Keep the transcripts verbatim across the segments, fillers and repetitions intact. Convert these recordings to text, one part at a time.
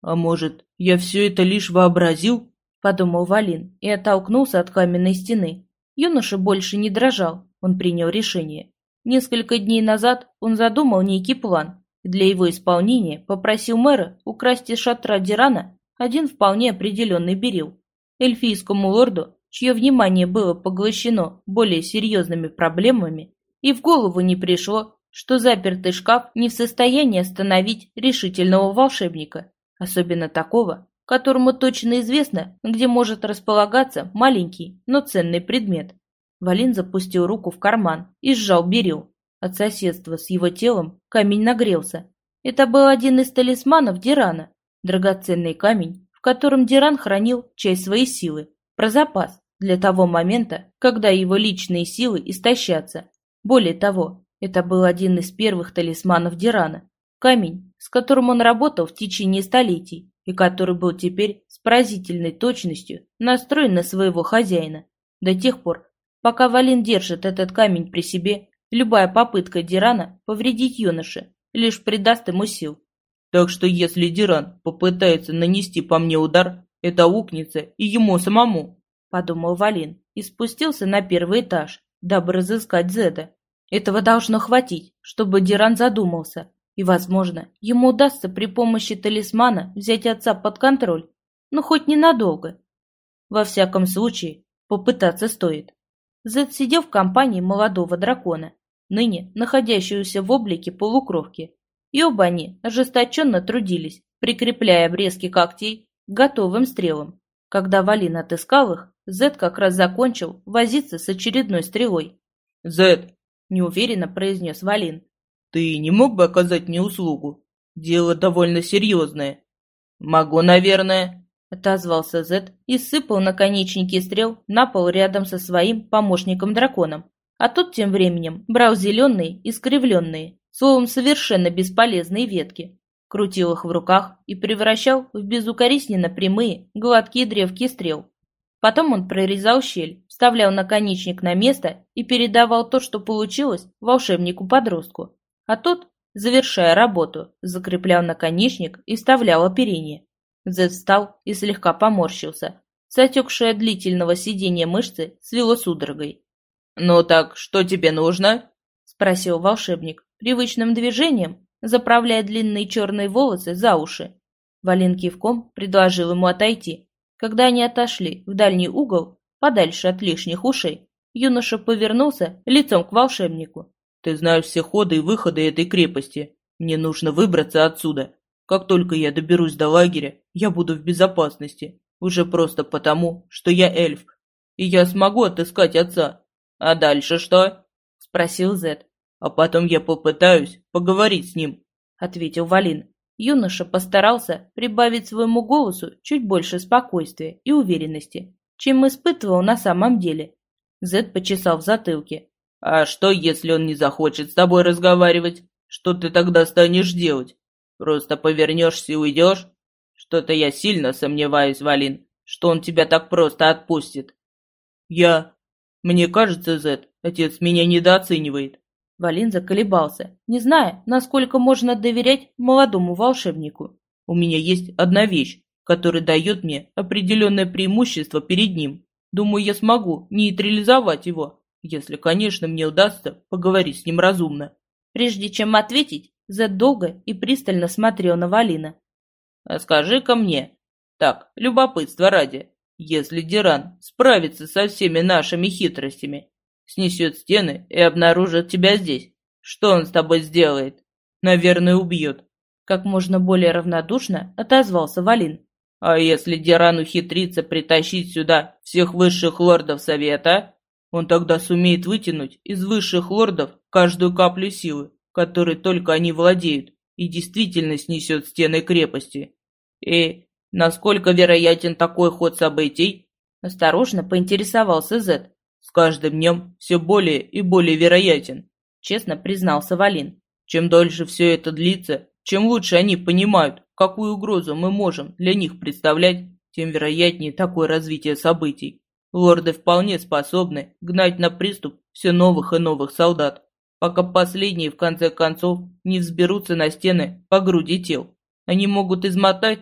А может, я все это лишь вообразил? Подумал Валин и оттолкнулся от каменной стены. Юноша больше не дрожал, он принял решение. Несколько дней назад он задумал некий план, и для его исполнения попросил мэра украсть из шатра Дирана один вполне определенный берил. Эльфийскому лорду, чье внимание было поглощено более серьезными проблемами, и в голову не пришло, что запертый шкаф не в состоянии остановить решительного волшебника, особенно такого, которому точно известно, где может располагаться маленький, но ценный предмет. Валин запустил руку в карман и сжал берил. От соседства с его телом камень нагрелся. Это был один из талисманов Дирана, драгоценный камень, в котором Диран хранил часть своей силы, про запас, для того момента, когда его личные силы истощатся. Более того, это был один из первых талисманов Дирана, камень, с которым он работал в течение столетий, и который был теперь с поразительной точностью настроен на своего хозяина. До тех пор, пока Валин держит этот камень при себе, любая попытка Дирана повредить юноше лишь придаст ему сил. Так что если Диран попытается нанести по мне удар, это укнется и ему самому, подумал Валин и спустился на первый этаж, дабы разыскать Зеда. Этого должно хватить, чтобы Диран задумался, и, возможно, ему удастся при помощи талисмана взять отца под контроль, но хоть ненадолго. Во всяком случае, попытаться стоит. Зед сидел в компании молодого дракона, ныне находящегося в облике полукровки, и оба они ожесточенно трудились, прикрепляя обрезки когтей к готовым стрелам. Когда Валин отыскал их, Зед как раз закончил возиться с очередной стрелой. «Зед!» — неуверенно произнес Валин. «Ты не мог бы оказать мне услугу? Дело довольно серьезное». «Могу, наверное», — отозвался Зед и сыпал наконечники стрел на пол рядом со своим помощником-драконом. А тот тем временем брал зеленые, искривленные, словом, совершенно бесполезные ветки, крутил их в руках и превращал в безукоризненно прямые, гладкие древки стрел. Потом он прорезал щель, вставлял наконечник на место и передавал то, что получилось, волшебнику-подростку. А тот, завершая работу, закреплял наконечник и вставлял оперение. Зед встал и слегка поморщился. Затекшие от длительного сидения мышцы свело судорогой. «Ну так, что тебе нужно?» — спросил волшебник, привычным движением заправляя длинные черные волосы за уши. Валин кивком предложил ему отойти. Когда они отошли в дальний угол, подальше от лишних ушей, юноша повернулся лицом к волшебнику. «Ты знаешь все ходы и выходы этой крепости. Мне нужно выбраться отсюда. Как только я доберусь до лагеря, я буду в безопасности. Уже просто потому, что я эльф. И я смогу отыскать отца. А дальше что?» — спросил Зед. «А потом я попытаюсь поговорить с ним», — ответил Валин. Юноша постарался прибавить своему голосу чуть больше спокойствия и уверенности, чем испытывал на самом деле. Зед почесал в затылке. «А что, если он не захочет с тобой разговаривать? Что ты тогда станешь делать? Просто повернешься и уйдешь? Что-то я сильно сомневаюсь, Валин, что он тебя так просто отпустит». «Я... Мне кажется, Зед, отец меня недооценивает». Валин заколебался, не зная, насколько можно доверять молодому волшебнику. «У меня есть одна вещь, которая дает мне определенное преимущество перед ним. Думаю, я смогу нейтрализовать его, если, конечно, мне удастся поговорить с ним разумно». Прежде чем ответить, Зед долго и пристально смотрел на Валина. «А скажи-ка мне, так, любопытство ради, если Диран справится со всеми нашими хитростями, снесет стены и обнаружит тебя здесь, что он с тобой сделает? Наверное, убьет». Как можно более равнодушно отозвался Валин. «А если Диран ухитрится притащить сюда всех высших лордов Совета, он тогда сумеет вытянуть из высших лордов каждую каплю силы, которой только они владеют, и действительно снесет стены крепости. И насколько вероятен такой ход событий?» Осторожно поинтересовался Зед. «С каждым днем все более и более вероятен», — честно признался Валин. «Чем дольше все это длится, чем лучше они понимают, какую угрозу мы можем для них представлять, тем вероятнее такое развитие событий. Лорды вполне способны гнать на приступ все новых и новых солдат, пока последние в конце концов не взберутся на стены по груди тел. Они могут измотать нас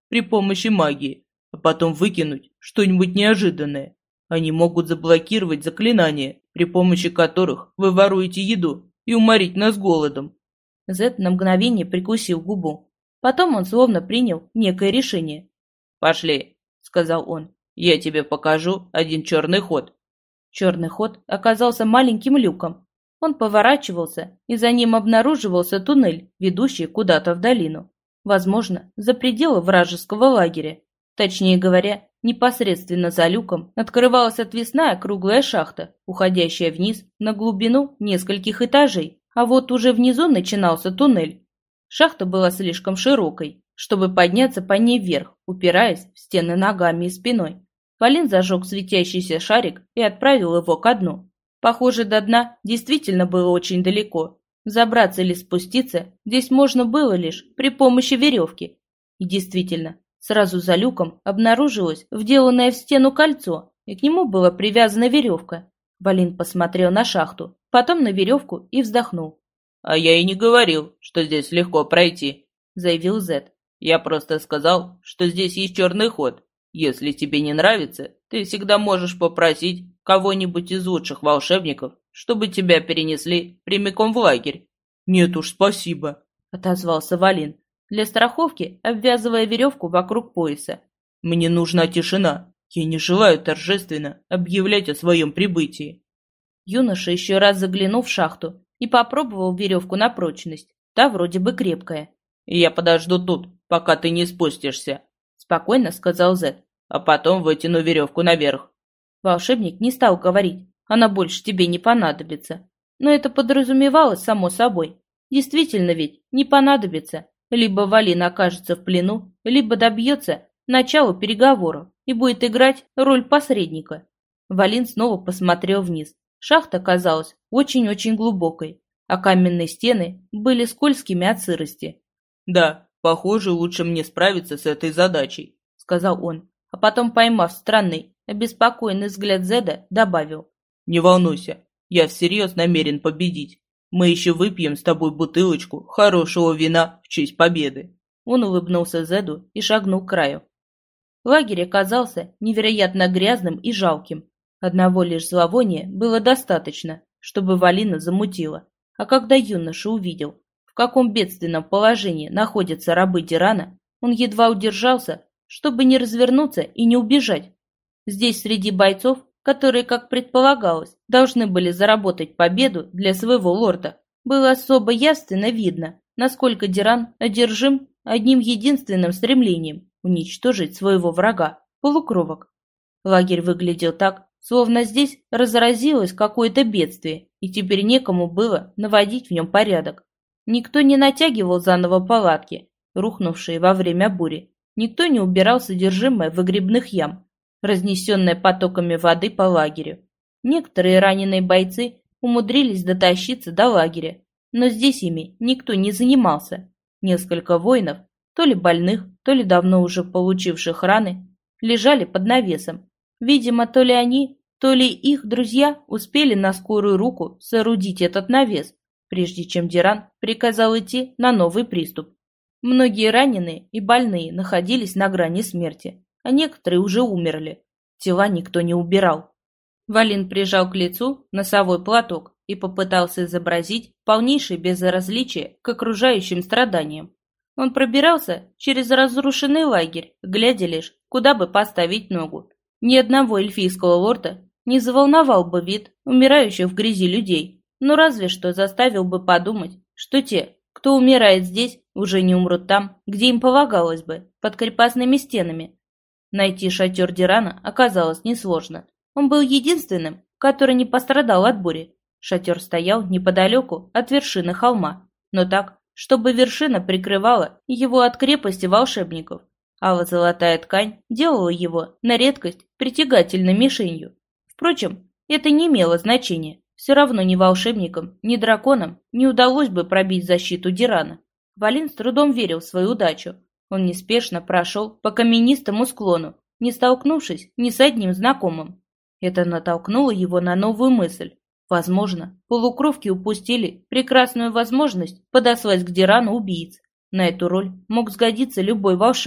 при помощи магии, а потом выкинуть что-нибудь неожиданное. Они могут заблокировать заклинания, при помощи которых вы воруете еду, и уморить нас голодом». Зед на мгновение прикусил губу. Потом он словно принял некое решение. «Пошли», — сказал он, — «я тебе покажу один черный ход». Черный ход оказался маленьким люком. Он поворачивался, и за ним обнаруживался туннель, ведущий куда-то в долину. Возможно, за пределы вражеского лагеря. Точнее говоря, непосредственно за люком открывалась отвесная круглая шахта, уходящая вниз на глубину нескольких этажей, а вот уже внизу начинался туннель. Шахта была слишком широкой, чтобы подняться по ней вверх, упираясь в стены ногами и спиной. Валин зажег светящийся шарик и отправил его ко дну. Похоже, до дна действительно было очень далеко. Забраться или спуститься здесь можно было лишь при помощи веревки. И действительно, сразу за люком обнаружилось вделанное в стену кольцо, и к нему была привязана веревка. Валин посмотрел на шахту, потом на веревку и вздохнул. «А я и не говорил, что здесь легко пройти», — заявил Зед. «Я просто сказал, что здесь есть черный ход. Если тебе не нравится, ты всегда можешь попросить кого-нибудь из лучших волшебников, чтобы тебя перенесли прямиком в лагерь». «Нет уж, спасибо», — отозвался Валин, для страховки обвязывая веревку вокруг пояса. «Мне нужна тишина. Я не желаю торжественно объявлять о своем прибытии». Юноша еще раз заглянул в шахту и попробовал веревку на прочность. Та вроде бы крепкая. «Я подожду тут, пока ты не спустишься», — спокойно сказал Зед. «А потом вытяну веревку наверх». Волшебник не стал говорить, она больше тебе не понадобится. Но это подразумевалось само собой. Действительно ведь не понадобится. Либо Валин окажется в плену, либо добьется начала переговоров и будет играть роль посредника. Валин снова посмотрел вниз. Шахта казалась очень-очень глубокой, а каменные стены были скользкими от сырости. «Да, похоже, лучше мне справиться с этой задачей», — сказал он, а потом, поймав странный, обеспокоенный взгляд Зеда, добавил. «Не волнуйся, я всерьез намерен победить. Мы еще выпьем с тобой бутылочку хорошего вина в честь победы». Он улыбнулся Зеду и шагнул к краю. Лагерь оказался невероятно грязным и жалким. Одного лишь зловония было достаточно, чтобы Валина замутила. А когда юноша увидел, в каком бедственном положении находятся рабы Дирана, он едва удержался, чтобы не развернуться и не убежать. Здесь среди бойцов, которые, как предполагалось, должны были заработать победу для своего лорда, было особо явственно видно, насколько Диран одержим одним единственным стремлением – уничтожить своего врага, полукровок. Лагерь выглядел так, словно здесь разразилось какое-то бедствие, и теперь некому было наводить в нем порядок. Никто не натягивал заново палатки, рухнувшие во время бури. Никто не убирал содержимое выгребных ям, разнесенное потоками воды по лагерю. Некоторые раненые бойцы умудрились дотащиться до лагеря, но здесь ими никто не занимался. Несколько воинов, то ли больных, то ли давно уже получивших раны, лежали под навесом. Видимо, то ли они, то ли их друзья успели на скорую руку соорудить этот навес, прежде чем Диран приказал идти на новый приступ. Многие раненые и больные находились на грани смерти, а некоторые уже умерли. Тела никто не убирал. Валин прижал к лицу носовой платок и попытался изобразить полнейшее безразличие к окружающим страданиям. Он пробирался через разрушенный лагерь, глядя лишь, куда бы поставить ногу. Ни одного эльфийского лорда не заволновал бы вид умирающих в грязи людей, но разве что заставил бы подумать, что те, кто умирает здесь, уже не умрут там, где им полагалось бы, под крепостными стенами. Найти шатер Дирана оказалось несложно. Он был единственным, который не пострадал от бури. Шатер стоял неподалеку от вершины холма, но так, чтобы вершина прикрывала его от крепости волшебников. Алло-золотая ткань делала его на редкость притягательной мишенью. Впрочем, это не имело значения. Все равно ни волшебникам, ни драконам не удалось бы пробить защиту Дирана. Валин с трудом верил в свою удачу. Он неспешно прошел по каменистому склону, не столкнувшись ни с одним знакомым. Это натолкнуло его на новую мысль. Возможно, полукровки упустили прекрасную возможность подослать к Дирану убийц. На эту роль мог сгодиться любой волшебник,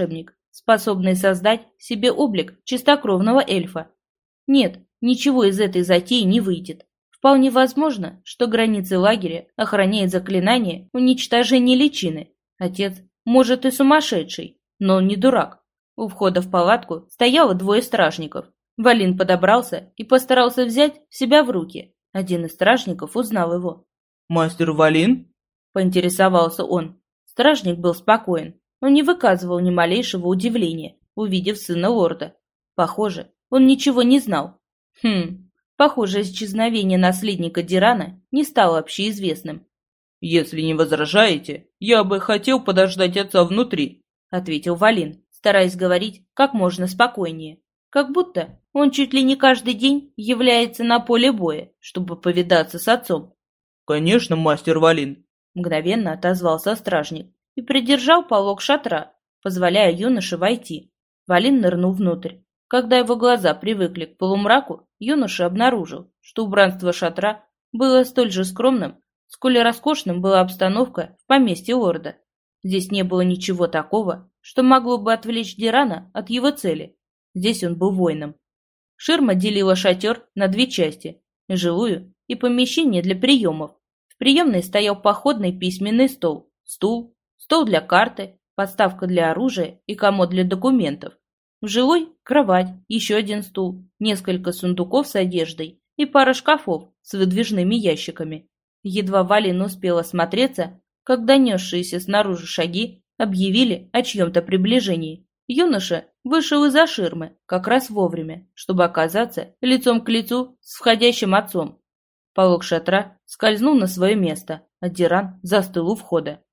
способный создать себе облик чистокровного эльфа. Нет, ничего из этой затеи не выйдет. Вполне возможно, что границы лагеря охраняет заклинание уничтожения личины. Отец, может, и сумасшедший, но он не дурак. У входа в палатку стояло двое стражников. Валин подобрался и постарался взять себя в руки. Один из стражников узнал его. «Мастер Валин?» – поинтересовался он. Стражник был спокоен. Он не выказывал ни малейшего удивления, увидев сына лорда. Похоже, он ничего не знал. Хм, похоже, исчезновение наследника Дирана не стало общеизвестным. «Если не возражаете, я бы хотел подождать отца внутри», — ответил Валин, стараясь говорить как можно спокойнее. Как будто он чуть ли не каждый день является на поле боя, чтобы повидаться с отцом. «Конечно, мастер Валин», — мгновенно отозвался стражник и придержал полог шатра, позволяя юноше войти. Валин нырнул внутрь. Когда его глаза привыкли к полумраку, юноша обнаружил, что убранство шатра было столь же скромным, сколь и роскошным была обстановка в поместье лорда. Здесь не было ничего такого, что могло бы отвлечь Дирана от его цели. Здесь он был воином. Ширма делила шатер на две части – жилую и помещение для приемов. В приемной стоял походный письменный стол, стул, стол для карты, подставка для оружия и комод для документов. В жилой – кровать, еще один стул, несколько сундуков с одеждой и пара шкафов с выдвижными ящиками. Едва Валин успел осмотреться, как донесшиеся снаружи шаги объявили о чьем-то приближении. Юноша вышел из-за ширмы как раз вовремя, чтобы оказаться лицом к лицу с входящим отцом. Полог шатра скользнул на свое место, а Диран застыл у входа.